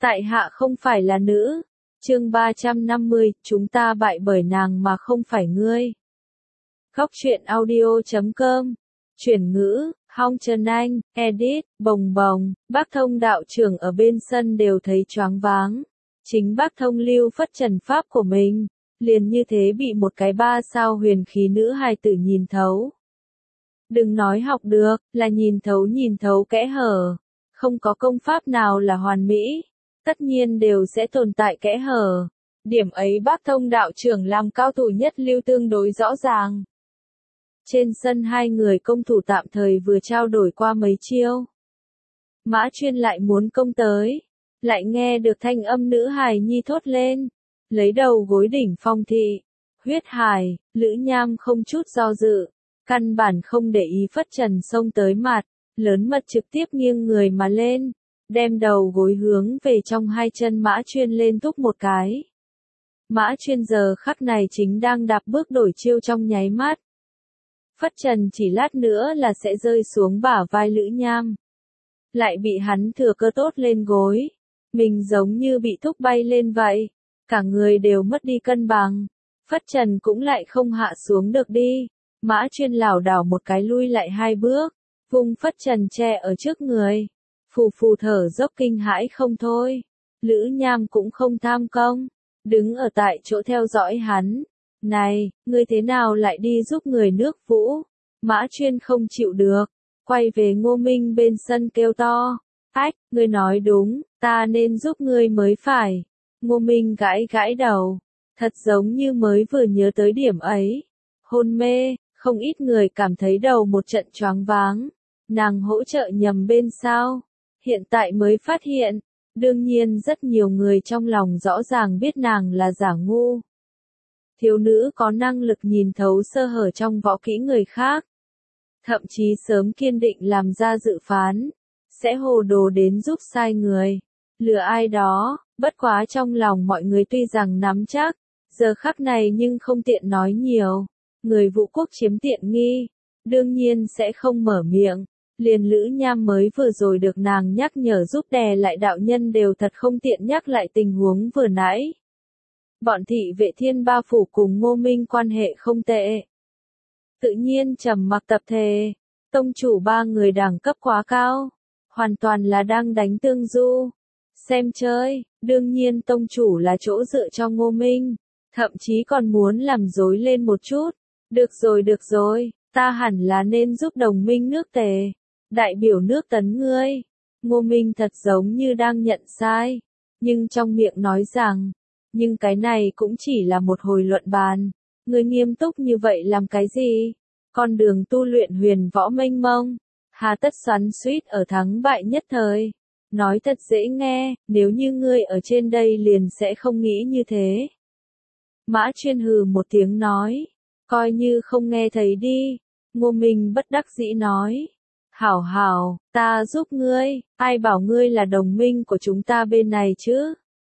Tại hạ không phải là nữ. Chương 350, chúng ta bại bởi nàng mà không phải ngươi. Góc truyện audio.com. Chuyển ngữ, Hong Trần Anh, edit, bồng bồng, bác Thông đạo trưởng ở bên sân đều thấy choáng váng. Chính bác Thông lưu phất trần pháp của mình, liền như thế bị một cái 3 sao huyền khí nữ hài tử nhìn thấu. Đừng nói học được, là nhìn thấu kẽ hở. Không có công pháp nào là hoàn mỹ. Tất nhiên đều sẽ tồn tại kẽ hở. Điểm ấy bác Thông đạo trưởng làm cao thủ nhất lưu tương đối rõ ràng. Trên sân hai người công thủ tạm thời vừa trao đổi qua mấy chiêu. Mã Chuyên lại muốn công tới. Lại nghe được thanh âm nữ hài nhi thốt lên. Lấy đầu gối đỉnh phong thị. Huyết hài, Lữ Nham không chút do dự. Căn bản không để ý phất trần xông tới mặt. Lớn mật trực tiếp nghiêng người mà lên. Đem đầu gối hướng về trong hai chân Mã Chuyên lên thúc một cái. Mã Chuyên giờ khắc này chính đang đạp bước đổi chiêu trong nháy mắt. Phất trần chỉ lát nữa là sẽ rơi xuống bả vai Lữ Nham. Lại bị hắn thừa cơ tốt lên gối. Mình giống như bị thúc bay lên vậy. Cả người đều mất đi cân bằng. Phất trần cũng lại không hạ xuống được đi. Mã Chuyên lảo đảo một cái lui lại hai bước. Vung phất trần che ở trước người. Phù phù thở dốc kinh hãi không thôi. Lữ Nham cũng không tham công. Đứng ở tại chỗ theo dõi hắn. Này, ngươi thế nào lại đi giúp người nước Vũ? Mã Chuyên không chịu được. Quay về Ngô Minh bên sân kêu to. Ách, ngươi nói đúng, ta nên giúp ngươi mới phải. Ngô Minh gãi gãi đầu. Thật giống như mới vừa nhớ tới điểm ấy. Hôn mê, không ít người cảm thấy đầu một trận choáng váng. Nàng hỗ trợ nhầm bên sao? Hiện tại mới phát hiện. Đương nhiên rất nhiều người trong lòng rõ ràng biết nàng là giả ngu. Thiếu nữ có năng lực nhìn thấu sơ hở trong võ kỹ người khác. Thậm chí sớm kiên định làm ra dự phán. Sẽ hồ đồ đến giúp sai người. Lừa ai đó, bất quá trong lòng mọi người tuy rằng nắm chắc. Giờ khắc này nhưng không tiện nói nhiều. Người Vũ Quốc chiếm tiện nghi. Đương nhiên sẽ không mở miệng. Liền Lữ Nham mới vừa rồi được nàng nhắc nhở giúp đè lại đạo nhân đều thật không tiện nhắc lại tình huống vừa nãy. Bọn thị vệ Thiên Ba Phủ cùng Ngô Minh quan hệ không tệ. Tự nhiên trầm mặc tập thể. Tông chủ ba người đẳng cấp quá cao. Hoàn toàn là đang đánh tương du. Xem chơi, đương nhiên tông chủ là chỗ dựa cho Ngô Minh. Thậm chí còn muốn làm dối lên một chút. Được rồi, ta hẳn là nên giúp đồng minh nước Tề. Đại biểu nước Tấn ngươi. Ngô Minh thật giống như đang nhận sai. Nhưng trong miệng nói rằng. Nhưng cái này cũng chỉ là một hồi luận bàn. Ngươi nghiêm túc như vậy làm cái gì? Con đường tu luyện huyền võ mênh mông. Hà tất xoắn xuýt ở thắng bại nhất thời. Nói thật dễ nghe, nếu như ngươi ở trên đây liền sẽ không nghĩ như thế. Mã Chuyên hừ một tiếng nói. Coi như không nghe thấy đi. Ngô Minh bất đắc dĩ nói. Hảo, ta giúp ngươi, ai bảo ngươi là đồng minh của chúng ta bên này chứ?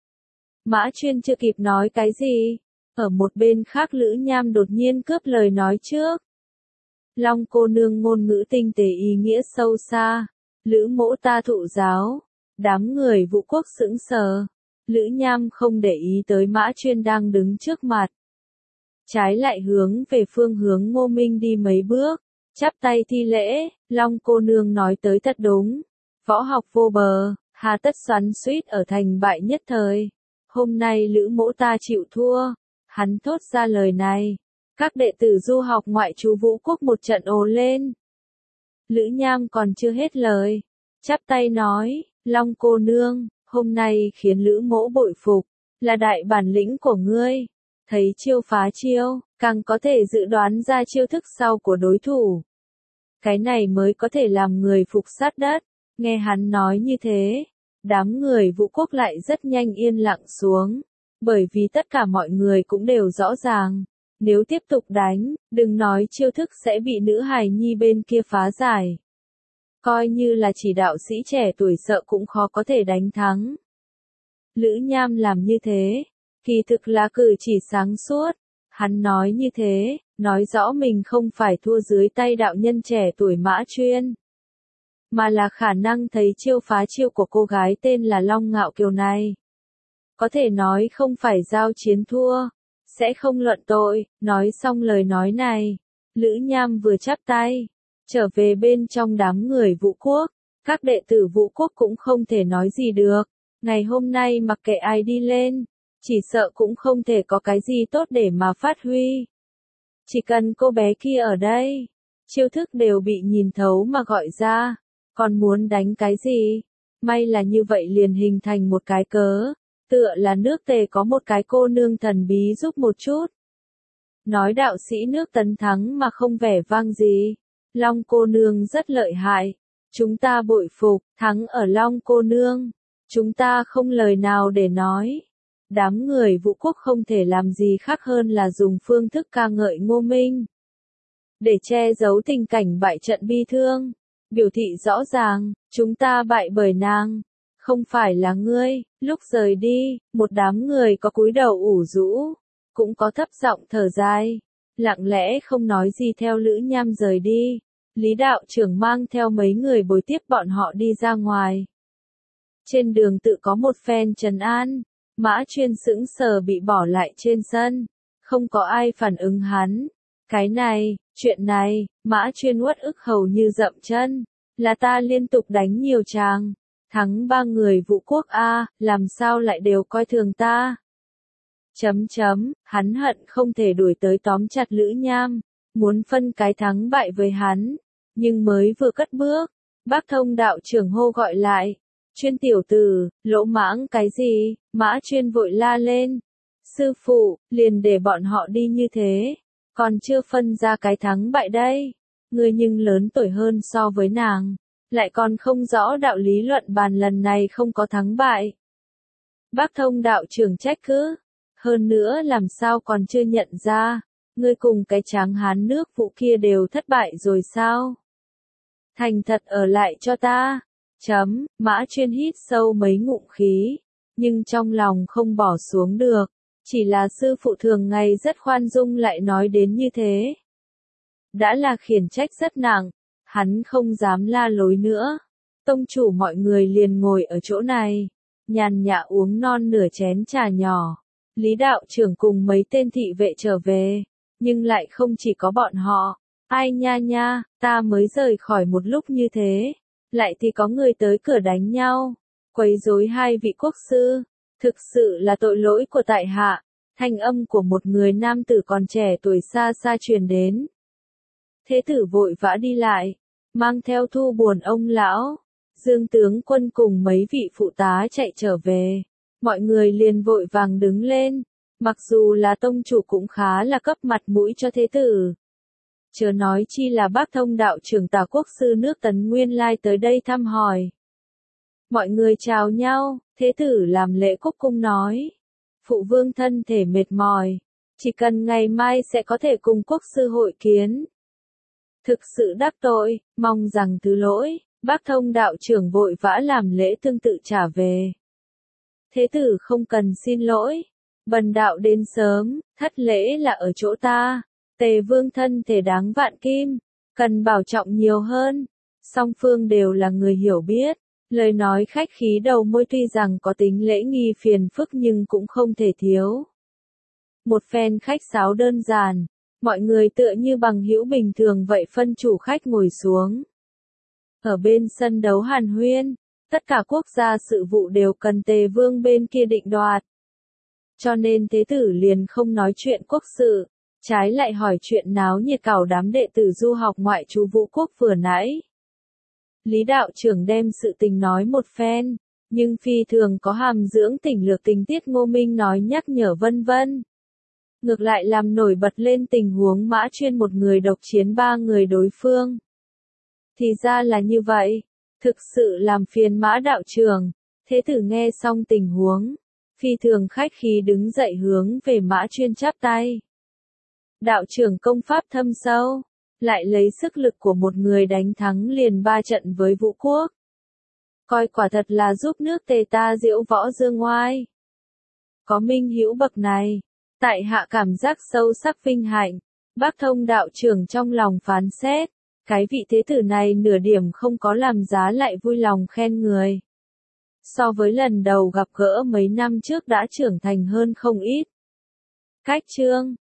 Mã Chuyên chưa kịp nói cái gì. Ở một bên khác Lữ Nham đột nhiên cướp lời nói trước. Long cô nương ngôn ngữ tinh tế ý nghĩa sâu xa. Lữ mỗ ta thụ giáo. Đám người Vũ Quốc sững sờ. Lữ Nham không để ý tới Mã Chuyên đang đứng trước mặt. Trái lại hướng về phương hướng Ngô Minh đi mấy bước. Chắp tay thi lễ, Long cô nương nói tới thật đúng. Võ học vô bờ, hà tất xoắn xuýt ở thành bại nhất thời. Hôm nay Lữ mỗ ta chịu thua. Hắn thốt ra lời này. Các đệ tử du học ngoại trú Vũ Quốc một trận ồ lên. Lữ Nham còn chưa hết lời. Chắp tay nói, Long cô nương, hôm nay khiến Lữ mỗ bội phục. Là đại bản lĩnh của ngươi. Thấy chiêu phá chiêu, càng có thể dự đoán ra chiêu thức sau của đối thủ. Cái này mới có thể làm người phục sát đất. Nghe hắn nói như thế, đám người Vũ Quốc lại rất nhanh yên lặng xuống. Bởi vì tất cả mọi người cũng đều rõ ràng. Nếu tiếp tục đánh, đừng nói chiêu thức sẽ bị nữ hài nhi bên kia phá giải. Coi như là chỉ đạo sĩ trẻ tuổi sợ cũng khó có thể đánh thắng. Lữ Nham làm như thế. Kỳ thực là cử chỉ sáng suốt. Hắn nói như thế, nói rõ mình không phải thua dưới tay đạo nhân trẻ tuổi Mã Chuyên. mà là khả năng thấy chiêu phá chiêu của cô gái tên là Long Ngạo Kiều này. Có thể nói không phải giao chiến thua, sẽ không luận tội. Nói xong lời nói này, Lữ Nham vừa chắp tay, trở về bên trong đám người Vũ Quốc. Các đệ tử Vũ Quốc cũng không thể nói gì được. Ngày hôm nay mặc kệ ai đi lên, chỉ sợ cũng không thể có cái gì tốt để mà phát huy. Chỉ cần cô bé kia ở đây, chiêu thức đều bị nhìn thấu mà gọi ra. Còn muốn đánh cái gì? May là như vậy liền hình thành một cái cớ. Tựa là nước Tề có một cái cô nương thần bí giúp một chút. Nói đạo sĩ nước Tấn thắng mà không vẻ vang gì. Long cô nương rất lợi hại. Chúng ta bội phục, thắng ở Long cô nương. Chúng ta không lời nào để nói. Đám người Vũ Quốc không thể làm gì khác hơn là dùng phương thức ca ngợi Ngô Minh. Để che giấu tình cảnh bại trận bi thương. Biểu thị rõ ràng, chúng ta bại bởi nàng. Không phải là ngươi. Lúc rời đi, một đám người có cúi đầu ủ rũ, cũng có thấp giọng thở dài, lặng lẽ không nói gì theo Lữ Nham rời đi. Lý đạo trưởng mang theo mấy người bồi tiếp bọn họ đi ra ngoài. Trên đường tự có một phen trấn an, Mã Chuyên sững sờ bị bỏ lại trên sân, không có ai phản ứng hắn. Cái này, chuyện này, Mã Chuyên uất ức hầu như dậm chân, là ta liên tục đánh nhiều tràng. Thắng 3 người Vũ Quốc a, làm sao lại đều coi thường ta? Hắn hận không thể đuổi tới tóm chặt Lữ Nham, muốn phân cái thắng bại với hắn, nhưng mới vừa cất bước, Bác Thông đạo trưởng hô gọi lại, Chuyên tiểu tử, lỗ mãng cái gì? Mã Chuyên vội la lên, sư phụ, liền để bọn họ đi như thế, còn chưa phân ra cái thắng bại đây, ngươi nhưng lớn tuổi hơn so với nàng. Lại còn không rõ đạo lý luận bàn lần này không có thắng bại. Bác Thông đạo trưởng trách cứ. Hơn nữa làm sao còn chưa nhận ra, ngươi cùng cái tráng hán nước Vũ kia đều thất bại rồi sao? Thành thật ở lại cho ta. Mã Chuyên hít sâu mấy ngụm khí, nhưng trong lòng không bỏ xuống được. Chỉ là sư phụ thường ngày rất khoan dung lại nói đến như thế. Đã là khiển trách rất nặng. Hắn không dám la lối nữa. Tông chủ mọi người liền ngồi ở chỗ này, nhàn nhã uống non nửa chén trà nhỏ. Lý đạo trưởng cùng mấy tên thị vệ trở về, nhưng lại không chỉ có bọn họ. Ai nha nha, ta mới rời khỏi một lúc như thế, lại thì có người tới cửa đánh nhau, quấy rối hai vị quốc sư. Thực sự là tội lỗi của tại hạ. Thanh âm của một người nam tử còn trẻ tuổi xa xa truyền đến. Thế tử vội vã đi lại, mang theo Thu Buồn ông lão, Dương tướng quân cùng mấy vị phụ tá chạy trở về. Mọi người liền vội vàng đứng lên, mặc dù là tông chủ cũng khá là cấp mặt mũi cho thế tử. Chớ nói chi là Bác Thông đạo trưởng Tả quốc sư nước Tấn nguyên lai tới đây thăm hỏi. Mọi người chào nhau, thế tử làm lễ cúc cung nói. Phụ vương thân thể mệt mỏi, chỉ cần ngày mai sẽ có thể cùng quốc sư hội kiến. Thực sự đắc tội, mong rằng thứ lỗi. Bác Thông đạo trưởng vội vã làm lễ tương tự trả về. Thế tử không cần xin lỗi. Bần đạo đến sớm, thất lễ là ở chỗ ta. Tề vương thân thể đáng vạn kim, cần bảo trọng nhiều hơn. Song phương đều là người hiểu biết. Lời nói khách khí đầu môi tuy rằng có tính lễ nghi phiền phức nhưng cũng không thể thiếu. Một phen khách sáo đơn giản. Mọi người tựa như bằng hữu bình thường vậy phân chủ khách ngồi xuống. Ở bên sân đấu hàn huyên, tất cả quốc gia sự vụ đều cần Tề vương bên kia định đoạt. Cho nên thế tử liền không nói chuyện quốc sự, trái lại hỏi chuyện náo nhiệt cảo đám đệ tử du học ngoại trú Vũ Quốc vừa nãy. Lý đạo trưởng đem sự tình nói một phen, nhưng phi thường có hàm dưỡng tỉnh lược tình tiết Ngô Minh nói nhắc nhở vân vân. Ngược lại làm nổi bật lên tình huống Mã Chuyên một người độc chiến 3 người đối phương. Thì ra là như vậy, thực sự làm phiền Mã đạo trưởng. Thế tử nghe xong tình huống, phi thường khách khí đứng dậy hướng về Mã Chuyên chắp tay. Đạo trưởng công pháp thâm sâu, lại lấy sức lực của một người đánh thắng liền 3 trận với Vũ Quốc. Coi quả thật là giúp nước Tề ta diễu võ dương ngoai. Có minh hữu bậc này, tại hạ cảm giác sâu sắc vinh hạnh. Bác Thông đạo trưởng trong lòng phán xét, Cái vị thế tử này nửa điểm không có làm giá lại vui lòng khen người. So với lần đầu gặp gỡ mấy năm trước đã trưởng thành hơn không ít. Cách chương